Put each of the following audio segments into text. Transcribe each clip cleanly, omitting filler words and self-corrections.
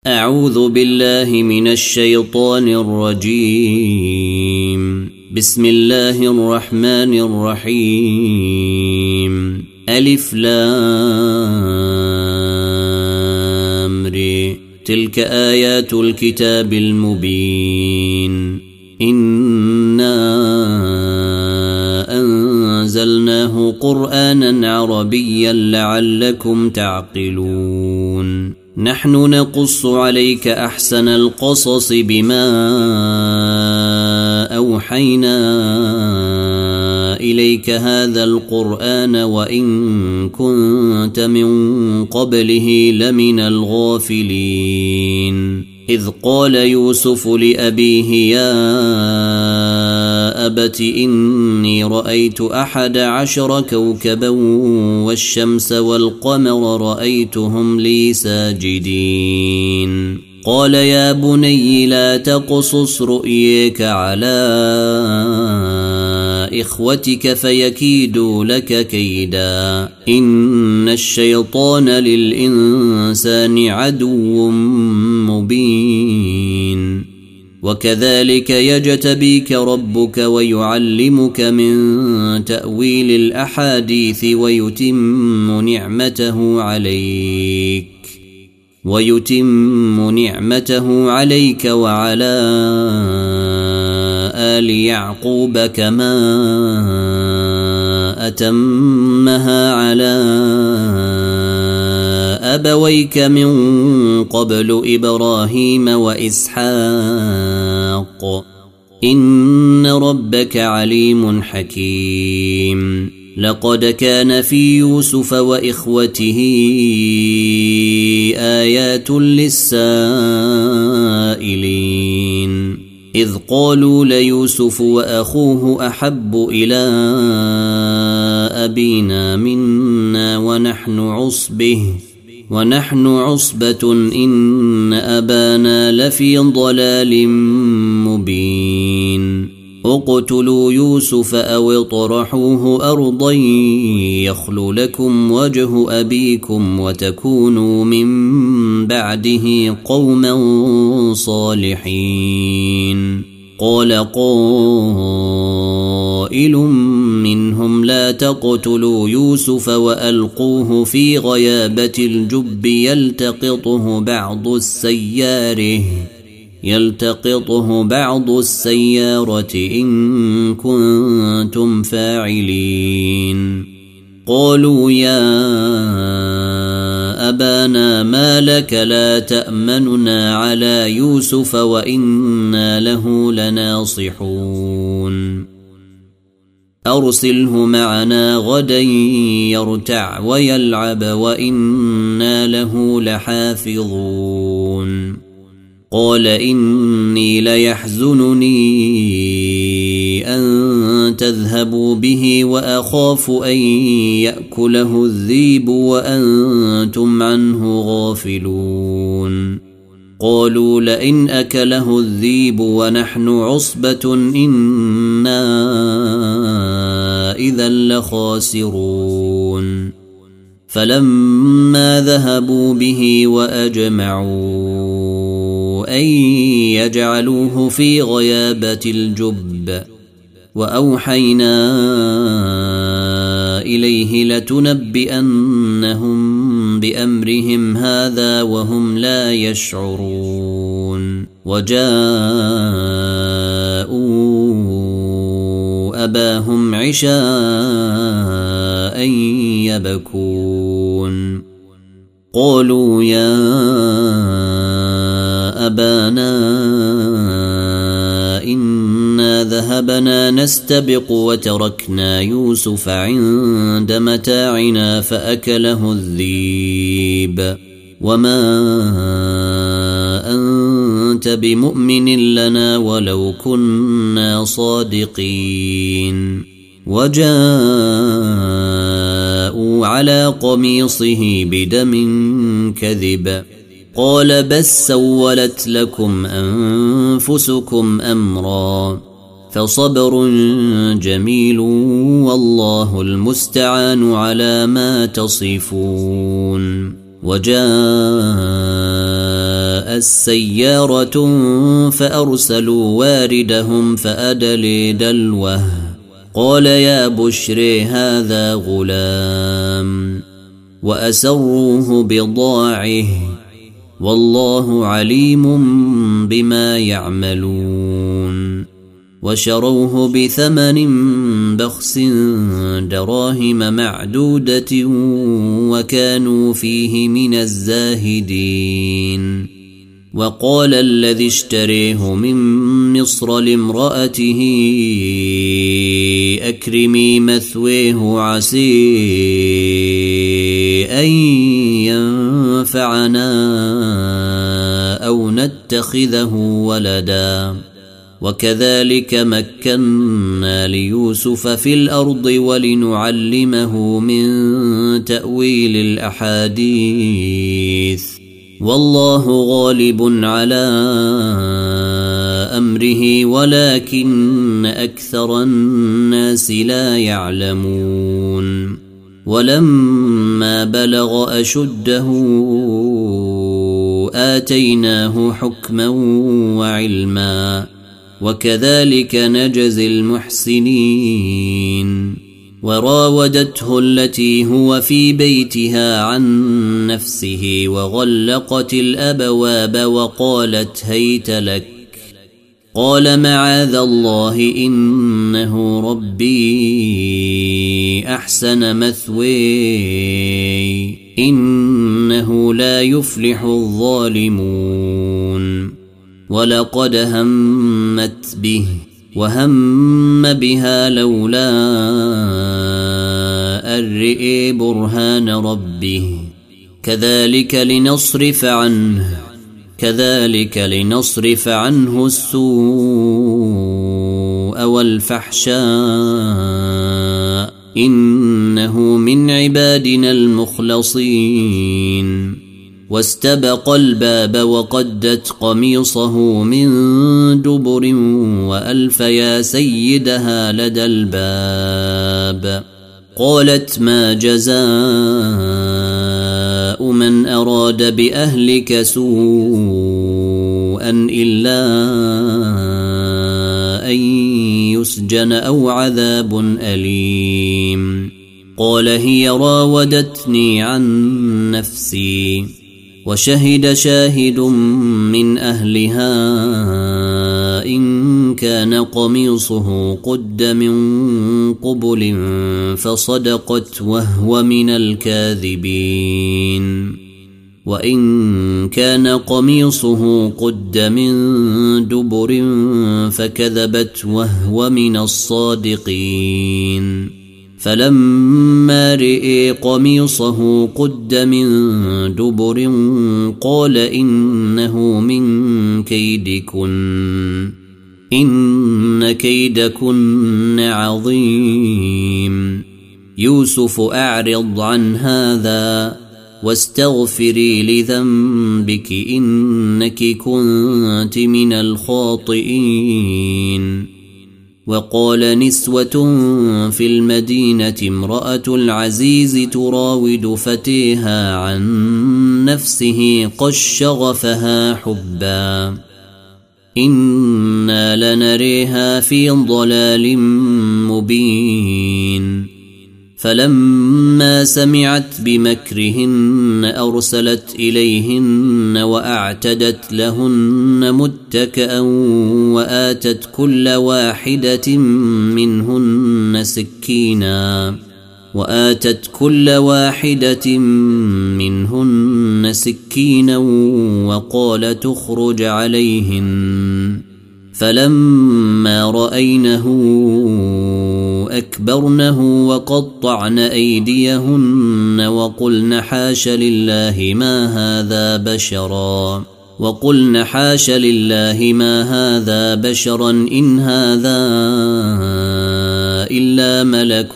أعوذ بالله من الشيطان الرجيم. بسم الله الرحمن الرحيم. ألف لام ر. تلك آيات الكتاب المبين. إنا أنزلناه قرآنا عربيا لعلكم تعقلون. نحن نقص عليك أحسن القصص بما أوحينا إليك هذا القرآن وإن كنت من قبله لمن الغافلين. إذ قال يوسف لأبيه يا أبت إني رأيت 11 كوكبا والشمس والقمر رأيتهم لي ساجدين. قال يا بني لا تقصص رؤيك على إخوتك فيكيدوا لك كيدا. إن الشيطان للإنسان عدو مبين. وكذلك يجتبيك ربك ويعلمك من تأويل الأحاديث ويتم نعمته عليك وعلى آل يعقوب كما أتمها على أبويك من قبل إبراهيم وإسحاق إن ربك عليم حكيم. لقد كان في يوسف وإخوته آيات للسائلين. إذ قالوا ليوسف وأخوه أحب إلى أبينا منا ونحن عصبة إن أبانا لفي ضلال مبين. اقتلوا يوسف أو اطرحوه أرضا يخل لكم وجه أبيكم وتكونوا من بعده قوما صالحين. قال قائل منهم لا تقتلوا يوسف وألقوه في غيابة الجب يلتقطه بعض السيارة إن كنتم فاعلين. قالوا يا أبانا ما لك لا تأمننا على يوسف وإنا له لناصحون. أرسله معنا غدا يرتع ويلعب وإنا له لحافظون. قال إني ليحزنني أن تذهبوا به وأخاف أن يأكله الذئب وأنتم عنه غافلون. قالوا لئن أكله الذئب ونحن عصبة إنا إذا لخاسرون. فلما ذهبوا به وأجمعوا أن يجعلوه في غيابة الجب وأوحينا إليه لتنبئنهم بأمرهم هذا وهم لا يشعرون. وجاءوا أباهم عشاء يبكون. قالوا يا أبانا إنا ذهبنا نستبق وتركنا يوسف عند متاعنا فأكله الذئب وما أنت بمؤمن لنا ولو كنا صادقين. وجاءوا على قميصه بدم كذب. قال بس سولت لكم أنفسكم أمرا فصبر جميل والله المستعان على ما تصفون. وجاء سيارة فأرسلوا واردهم فأدلي دلوه قال يا بشري هذا غلام وأسروه بضاعه والله عليم بما يعملون وشروه بثمن بخس دراهم معدودة وكانوا فيه من الزاهدين وقال الذي اشتريه من مصر لامرأته أكرمي مثويه عسي أن ينفعنا أو نتخذه ولدا وكذلك مكنا ليوسف في الأرض ولنعلمه من تأويل الأحاديث والله غالب على أمره ولكن أكثر الناس لا يعلمون ولما بلغ أشده آتيناه حكما وعلما وكذلك نجزي المحسنين وراودته التي هو في بيتها عن نفسه وغلقت الأبواب وقالت هيت لك قال معاذ الله إنه ربي أحسن مثواي إنه لا يفلح الظالمون ولقد همت به وهم بها لولا أن رئي برهان ربه كذلك لنصرف عنه السوء والفحشاء إنه من عبادنا المخلصين واستبق الباب وقدت قميصه من دبر وألف يا سيدها لدى الباب قالت ما جزاء من أراد بأهلك سوءا إلا أن يسجن أو عذاب أليم قال هي راودتني عن نفسي وشهد شاهد من أهلها إن كان قميصه قد من قبل فصدقت وهو من الكاذبين وإن كان قميصه قد من دبر فكذبت وهو من الصادقين فلما رئي قميصه قد من دبر قال إنه من كيدكن إن كيدكن عظيم يوسف أعرض عن هذا واستغفري لذنبك إنك كنت من الخاطئين وقال نسوة في المدينة امرأة العزيز تراود فتيها عن نفسه قد شغفها حبا إنا لنريها في ضلال مبين فلما سمعت بمكرهن أرسلت إليهن وأعتدت لهن متكئا وآتت كل واحدة منهن سكينا وقال تخرج عليهن فلما رأينه أكبرنه وقطعن أيديهن وقلن حاش لله ما هذا بشرا إن هذا إلا ملك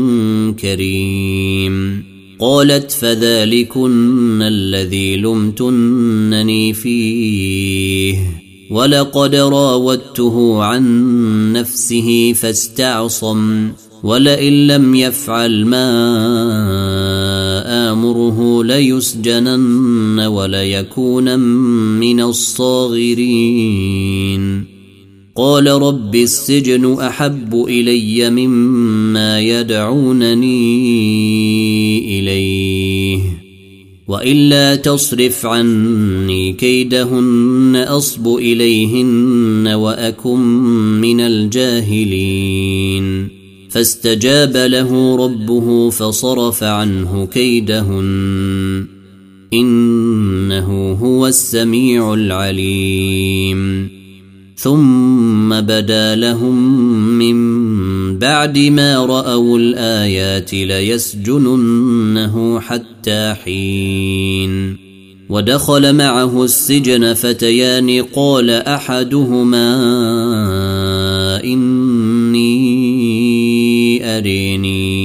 كريم قالت فذلكن الذي لمتنني فيه ولقد راودته عن نفسه فاستعصم ولئن لم يفعل ما آمره ليسجنن وليكونن من الصاغرين. قال رب السجن أحب إلي مما يدعونني إليه وإلا تصرف عني كيدهن أصب إليهن وأكن من الجاهلين. فاستجاب له ربه فصرف عنه كيدهن إنه هو السميع العليم. ثم بدا لهم من بعد ما رأوا الآيات ليسجننه حتى حين. ودخل معه السجن فتيان قال أحدهما إني أريني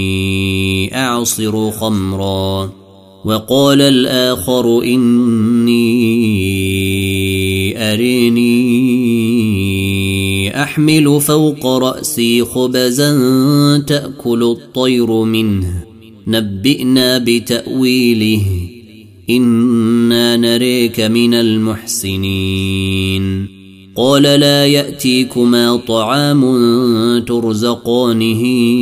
أعصر خمرا وقال الآخر إني أريني أحمل فوق رأسي خبزا تأكل الطير منه نبئنا بتأويله إنا نريك من المحسنين. قال لا يأتيكما طعام ترزقانه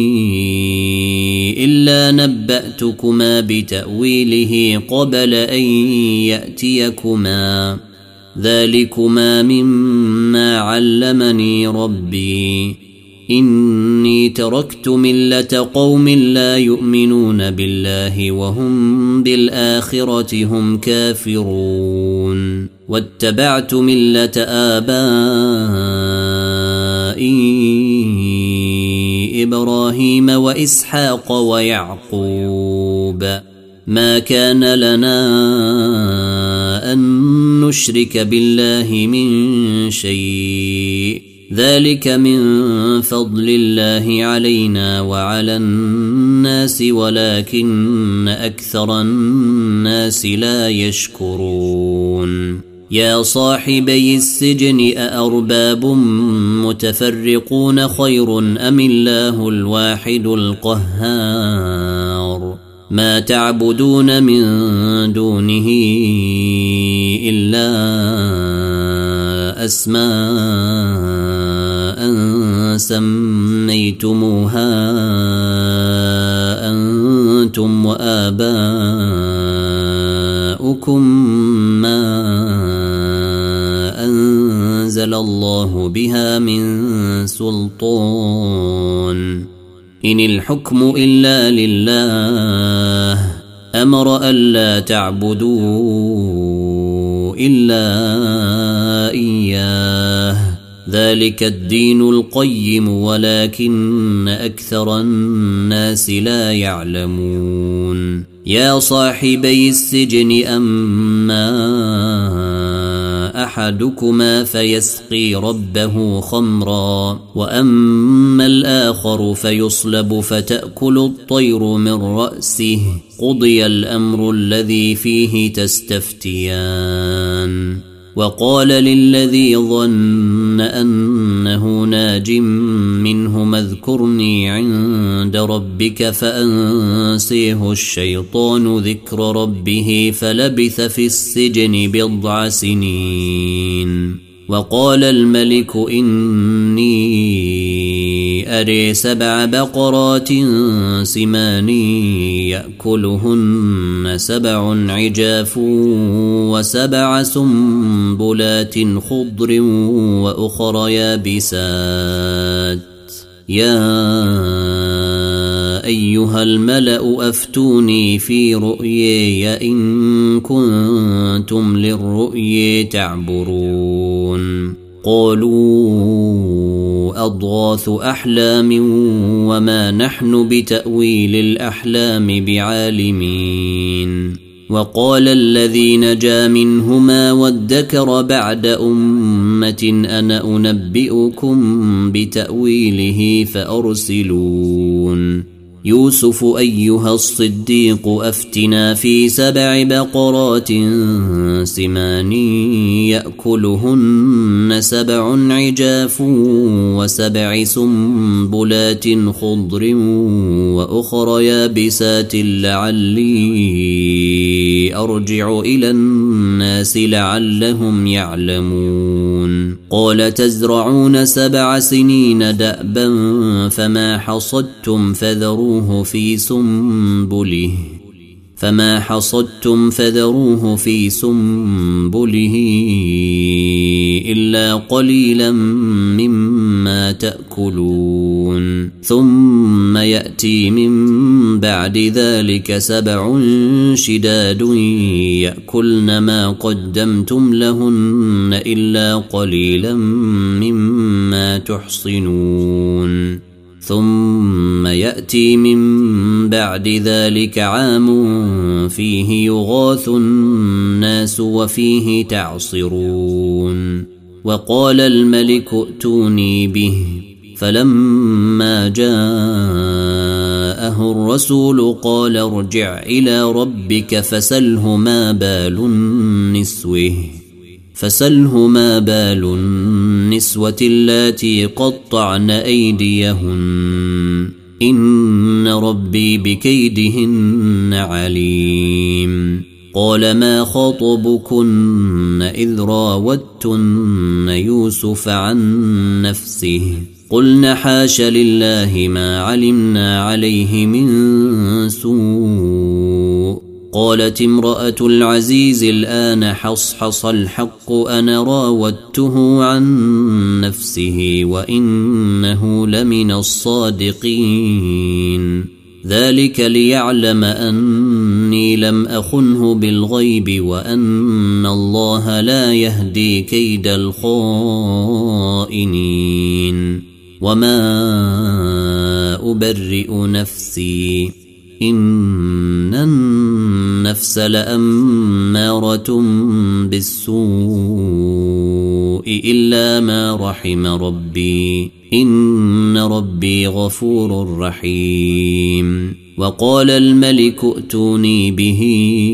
إلا نبأتكما بتأويله قبل أن يأتيكما ذلكما مما علمني ربي إني تركت ملة قوم لا يؤمنون بالله وهم بالآخرة هم كافرون واتبعت ملة آبائي إبراهيم وإسحاق ويعقوب ما كان لنا أن نشرك بالله من شيء ذلك من فضل الله علينا وعلى الناس ولكن أكثر الناس لا يشكرون. يا صاحبي السجن أأرباب متفرقون خير أم الله الواحد القهار ما تعبدون من دونه إلا أسماء سميتموها أنتم وآباؤكم ما أنزل الله بها من سلطان إن الحكم إلا لله أمر ألا تعبدوا إلا إياه ذلك الدين القيم ولكن أكثر الناس لا يعلمون. يا صاحبي السجن أما أحدكما فيسقي ربه خمرا وأما الآخر فيصلب فتأكل الطير من رأسه قضي الأمر الذي فيه تستفتيان. وقال للذي ظن أنه ناج منهما اذكرني عند ربك فأنسيه الشيطان ذكر ربه فلبث في السجن بضع سنين. وقال الملك إني أري 7 بقرات سمان يأكلهن 7 عجاف و7 سنبلات خضر وأخر يابسات يا أيها الملأ أفتوني في رؤياي إن كنتم للرؤيا تعبرون. قالوا أضغاث أحلام وما نحن بتأويل الأحلام بعالمين. وقال الذي نجا منهما وادكر بعد أمة أنا أنبئكم بتأويله فأرسلون. يوسف أيها الصديق أفتنا في 7 بقرات سمان يأكلهن 7 عجاف و7 سنبلات خضر وأخر يابسات لعلي أرجع إلى الناس لعلهم يعلمون قال تزرعون 7 سنين دأبا فما حصدتم فذروه في سنبله إلا قليلا مما تأكلون ثم يأتي من بعد ذلك 7 شداد يأكلن ما قدمتم لهن إلا قليلا مما تحصنون ثم يأتي من بعد ذلك عام فيه يغاث الناس وفيه تعصرون وقال الملك ائتوني به فلما جاءه الرسول قال ارجع إلى ربك فسله ما بال النسوة اللاتي قطعن أيديهن إن ربي بكيدهن عليم قال ما خطبكن إذ راوتن يوسف عن نفسه قلن حاش لله ما علمنا عليه من سوء قالت امرأة العزيز الآن حصحص الحق أنا راودته عن نفسه وإنه لمن الصادقين ذلك ليعلم أني لم أخنه بالغيب وأن الله لا يهدي كيد الخائنين وما أبرئ نفسي إن النفس لأمارة بالسوء إلا ما رحم ربي إن ربي غفور رحيم وقال الملك ائتوني به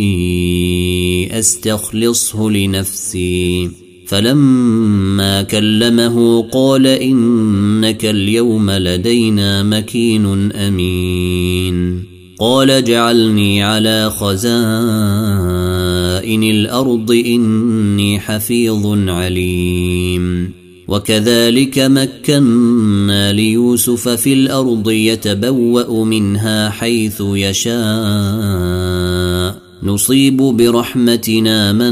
أستخلصه لنفسي فلما كلمه قال إنك اليوم لدينا مكين أمين قال اجعلني على خزائن الأرض إني حفيظ عليم وكذلك مكنا ليوسف في الأرض يتبوأ منها حيث يشاء نصيب برحمتنا من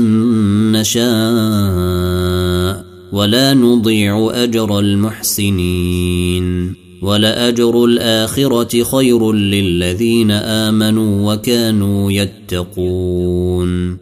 نشاء ولا نضيع أجر المحسنين ولأجر الآخرة خير للذين آمنوا وكانوا يتقون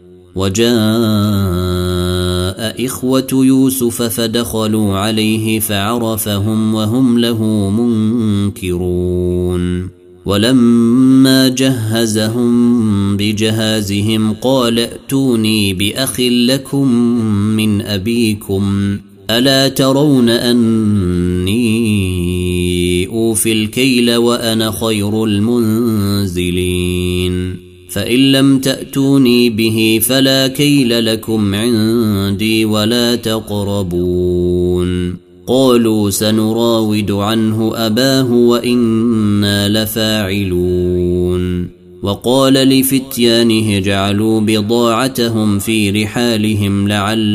وجاء إخوة يوسف فدخلوا عليه فعرفهم وهم له منكرون ولما جهزهم بجهازهم قال ائتوني بأخ لكم من أبيكم ألا ترون أني أوفي الكيل وأنا خير المنزلين فإن لم تأتوني به فلا كيل لكم عندي ولا تقربون قالوا سنراود عنه أباه وإنا لفاعلون وقال لفتيانه اجعلوا بضاعتهم في رحالهم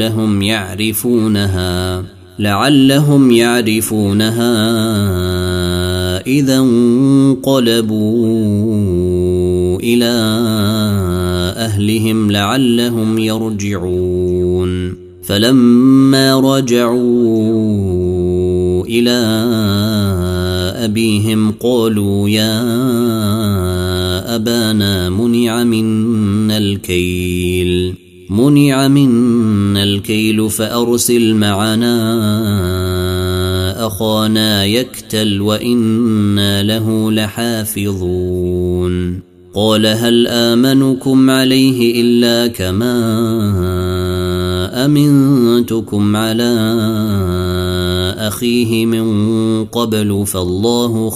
لعلهم يعرفونها إذا انقلبوا إلى أهلهم لعلهم يرجعون فلما رجعوا إلى أبيهم قالوا يا أبانا منع منا الكيل فأرسل معنا أخانا يكتل وإنا له لحافظون قال هل آمنكم عليه إلا كما أمنتم فضلتكم على أخيه من قبل فالله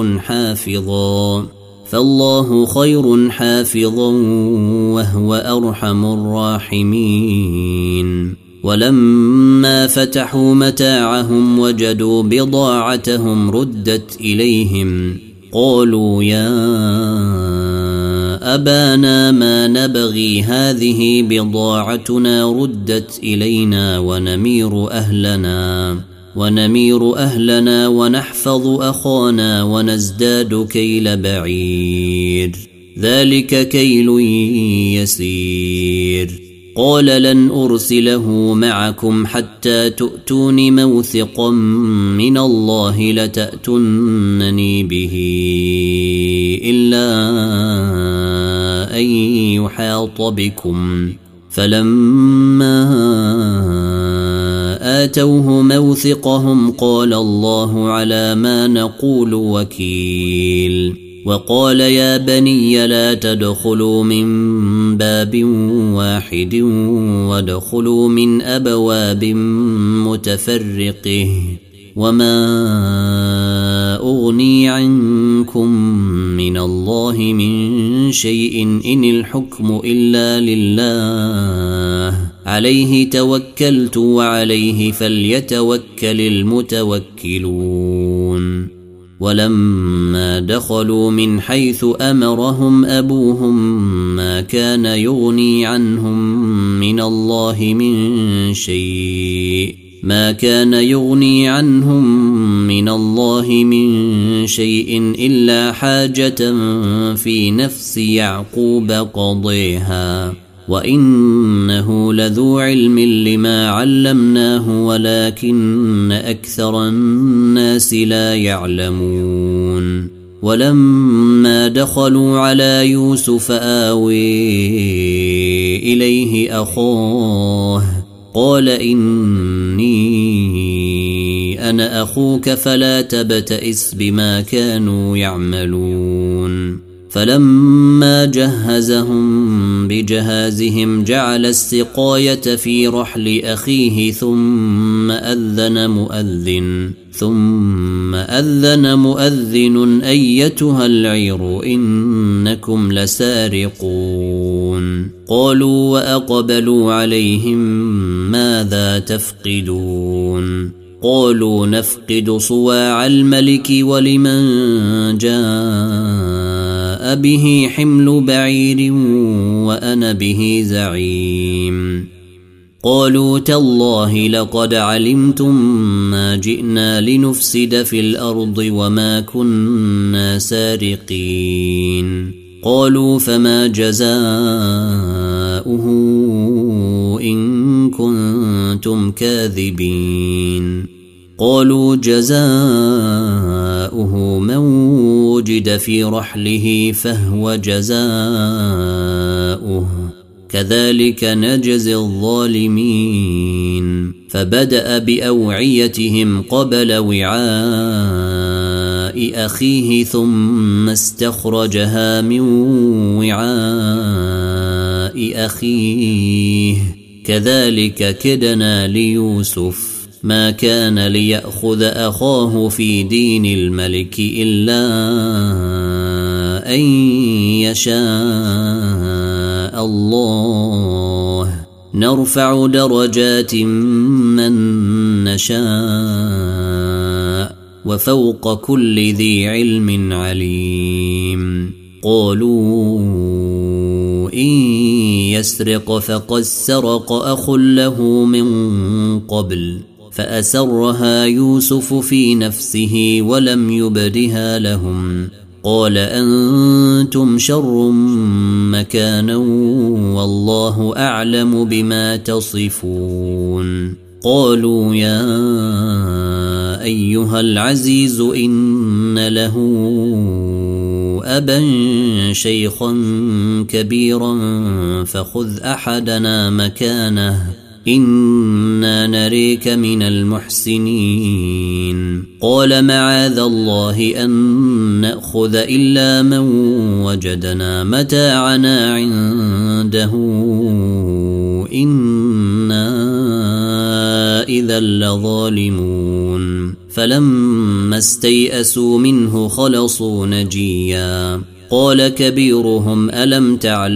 خير حافظا وهو أرحم الراحمين. ولما فتحوا متاعهم وجدوا بضاعتهم ردت إليهم قالوا يا أبانا ما نبغي هذه بضاعتنا ردت إلينا ونمير أهلنا ونحفظ أخانا ونزداد كيل بعير ذلك كيل يسير. قال لن أرسله معكم حتى تؤتون موثقا من الله لتأتونني به إلا أن يحاط بكم. فلما آتوه موثقهم قال الله على ما نقول وكيل. وقال يا بني لا تدخلوا من باب واحد وادخلوا من أبواب متفرقة وما أغني عنكم من الله من شيء إن الحكم إلا لله عليه توكلت وعليه فليتوكل المتوكلون. ولما دخلوا من حيث أمرهم أبوهم ما كان يغني عنهم من الله من شيء إلا حاجة في نفس يعقوب قضيها وإنه لذو علم لما علمناه ولكن أكثر الناس لا يعلمون. ولما دخلوا على يوسف آوي إليه أخاه قال إني أنا أخوك فلا تبتئس بما كانوا يعملون. فلما جهزهم بجهازهم جعل السقاية في رحل أخيه ثم أذن مؤذن أيتها العير إنكم لسارقون. قالوا وأقبلوا عليهم ماذا تفقدون؟ قالوا نفقد صواع الملك ولمن جاء به حمل بعير وأنا به زعيم. قالوا تالله لقد علمتم ما جئنا لنفسد في الأرض وما كنا سارقين. قالوا فما جزاؤه إن كنتم كاذبين؟ قالوا جزاؤه من وجد في رحله فهو جزاؤه كذلك نجزي الظالمين. فبدأ بأوعيتهم قبل وعاء أخيه ثم استخرجها من وعاء أخيه كذلك كدنا ليوسف ما كان ليأخذ أخاه في دين الملك إلا أن يشاء الله نرفع درجات من نشاء وفوق كل ذي علم عليم. قالوا إن يسرق فقد سرق أخ له من قبل فأسرها يوسف في نفسه ولم يبدها لهم. قال أنتم شر مكانا والله أعلم بما تصفون. قالوا يا أيها العزيز إن له أبا شيخا كبيرا فخذ أحدنا مكانه إنا نريك من المحسنين. قال معاذ الله أن نأخذ إلا من وجدنا متاعنا عنده إنا إذا لظالمون فلما استيئسوا منه خلصوا نجيا قال كبيرهم ألم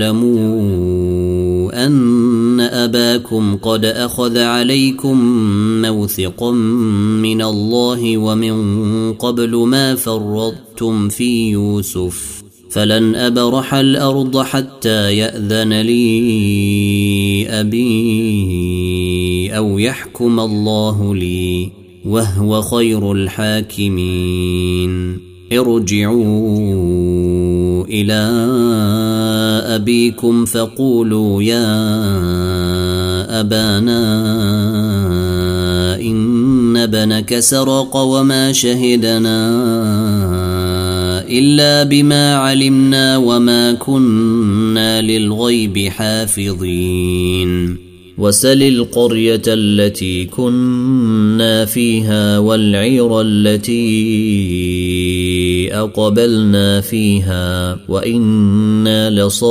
تعلموا أن أباكم قد أخذ عليكم موثقا من الله ومن قبل ما فرطتم في يوسف فلن أبرح الأرض حتى يأذن لي أبي أو يحكم الله لي وهو خير الحاكمين ارجعوا إلى أبيكم فقولوا يا أبانا إن ابنك سرق وما شهدنا إلا بما علمنا وما كنا للغيب حافظين وسل القرية التي كنا فيها والعير التي أقبلنا فيها وإنا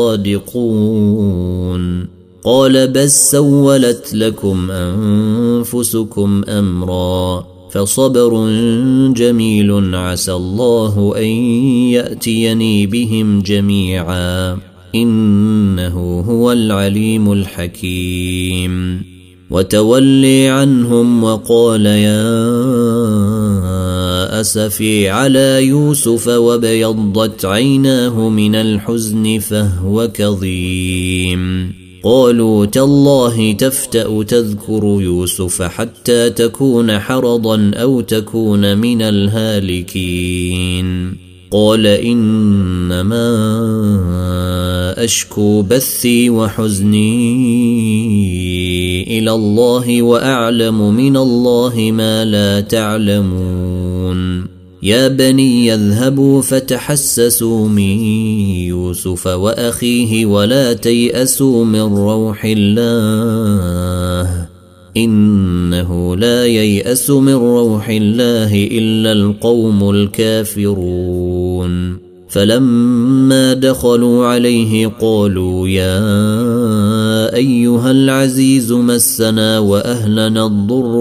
لصادقون قال بس سولت لكم أنفسكم أمرا فصبر جميل عسى الله أن يأتيني بهم جميعا إنه هو العليم الحكيم وتولي عنهم وقال يا أسفي على يوسف وابيضت عيناه من الحزن فهو كظيم قالوا تالله تفتأ تذكر يوسف حتى تكون حرضا أو تكون من الهالكين قال إنما أشكو بثي وحزني إلى الله وأعلم من الله ما لا تعلمون يا بني اذهبوا فتحسسوا من يوسف وأخيه ولا تيأسوا من روح الله إنه لا ييأس من روح الله إلا القوم الكافرون فلما دخلوا عليه قالوا يا أيها العزيز مسنا وأهلنا الضر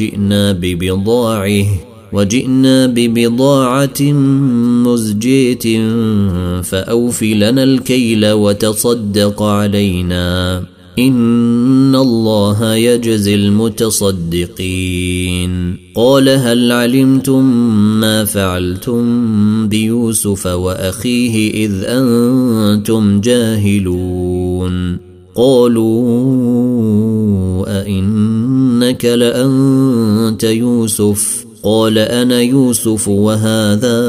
وجئنا ببضاعة مزجية فأوف لنا الكيل وتصدق علينا إن الله يجزي المتصدقين قال هل علمتم ما فعلتم بيوسف وأخيه إذ أنتم جاهلون قالوا أئنك لأنت يوسف قال أنا يوسف وهذا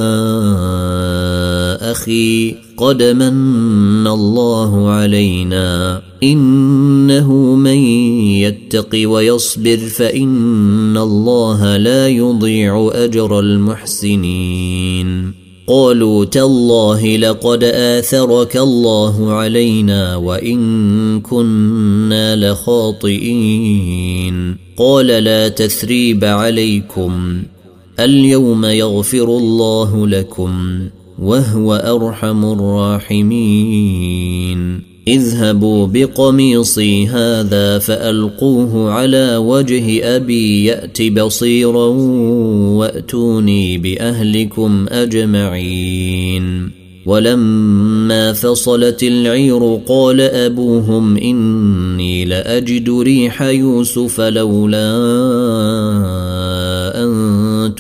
أخي قد من الله علينا إنه من يتق ويصبر فإن الله لا يضيع أجر المحسنين قالوا تالله لقد آثرك الله علينا وإن كنا لخاطئين قال لا تثريب عليكم اليوم يغفر الله لكم وهو أرحم الراحمين اذهبوا بقميصي هذا فألقوه على وجه أبي يأت بصيرا وأتوني بأهلكم أجمعين ولما فصلت العير قال أبوهم إني لأجد ريح يوسف لولا أن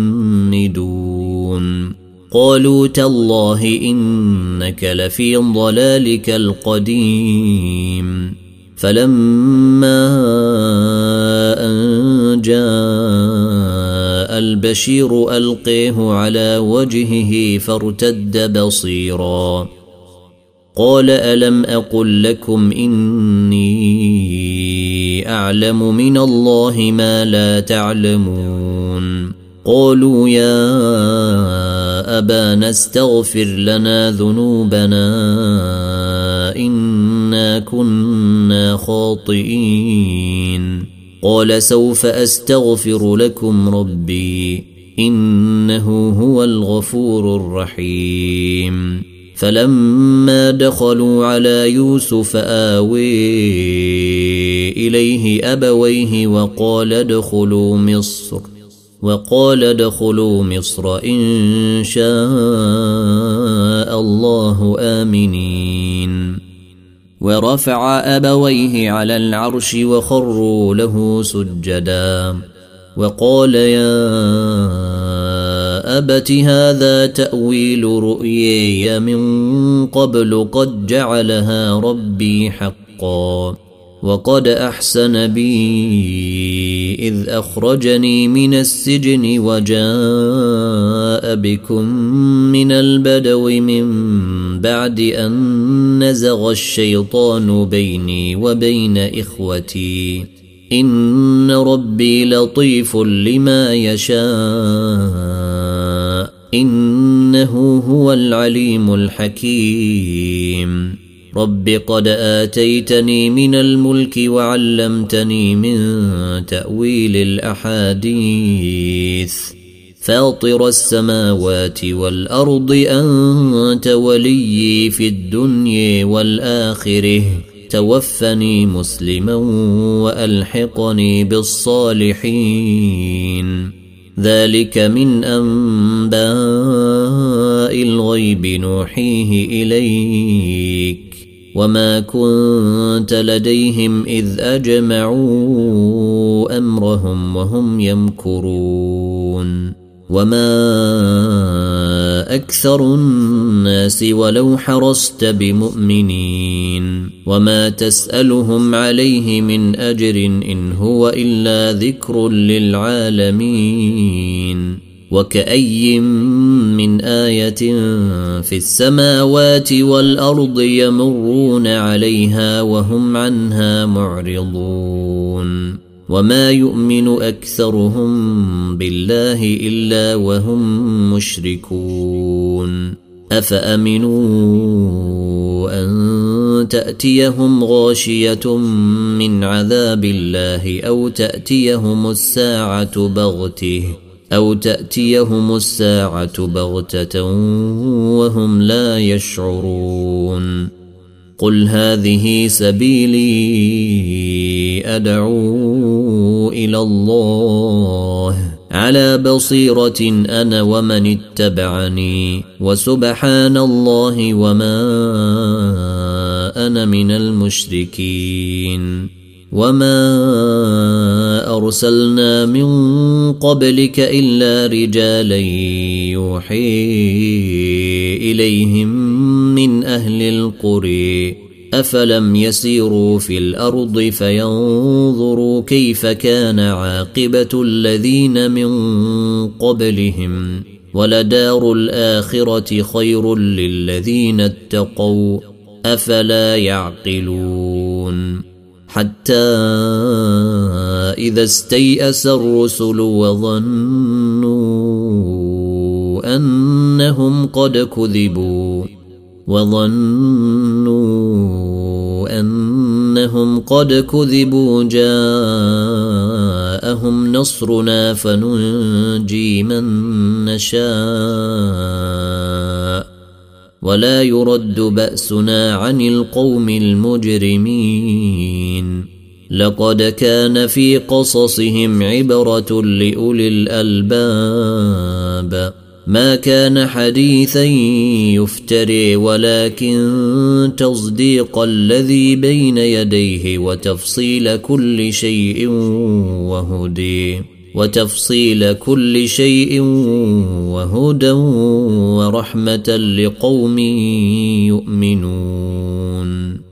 تفندون قالوا تالله إنك لفي ضلالك القديم فلما أن جاء البشير ألقيه على وجهه فارتد بصيرا قال ألم أقل لكم إني أعلم من الله ما لا تعلمون قالوا يا أبانا استغفر لنا ذنوبنا إنا كنا خاطئين قال سوف أستغفر لكم ربي إنه هو الغفور الرحيم فلما دخلوا على يوسف آوي إليه أبويه وقال ادخلوا مصر إن شاء الله آمنين. ورفع أبويه على العرش وخروا له سجدا وقال يا أبت هذا تأويل رؤياي من قبل قد جعلها ربي حقا وقد أحسن بي إذ أخرجني من السجن وجاء بكم من البدو من بعد أن نزغ الشيطان بيني وبين إخوتي إن ربي لطيف لما يشاء إنه هو العليم الحكيم. رب قد آتيتني من الملك وعلمتني من تأويل الأحاديث فاطر السماوات والأرض أنت وليي في الدنيا والآخرة توفني مسلما وألحقني بالصالحين. ذلك من أنباء الغيب نوحيه إليك وما كنت لديهم إذ أجمعوا أمرهم وهم يمكرون. وما أكثر الناس ولو حرصت بمؤمنين وما تسألهم عليه من أجر إن هو إلا ذكر للعالمين. وكأي من آية في السماوات والأرض يمرون عليها وهم عنها معرضون. وما يؤمن أكثرهم بالله إلا وهم مشركون. أفأمنوا أن تأتيهم غاشية من عذاب الله أو تأتيهم الساعة بغتة وهم لا يشعرون. قل هذه سبيلي أدعو إلى الله على بصيرة أنا ومن اتبعني وسبحان الله وما أنا من المشركين. وما أرسلنا من قبلك إلا رجالا يوحي إليهم من أهل القرى أفلم يسيروا في الأرض فينظروا كيف كان عاقبة الذين من قبلهم ولدار الآخرة خير للذين اتقوا أفلا يعقلون. حتى إذا استيأس الرسل وظنوا أنهم قد كذبوا جاءهم نصرنا فننجي من نشاء ولا يرد بأسنا عن القوم المجرمين. لقد كان في قصصهم عبرة لأولي الألباب ما كان حديثا يفتري ولكن تصديق الذي بين يديه وتفصيل كل شيء وهدى ورحمة لقوم يؤمنون.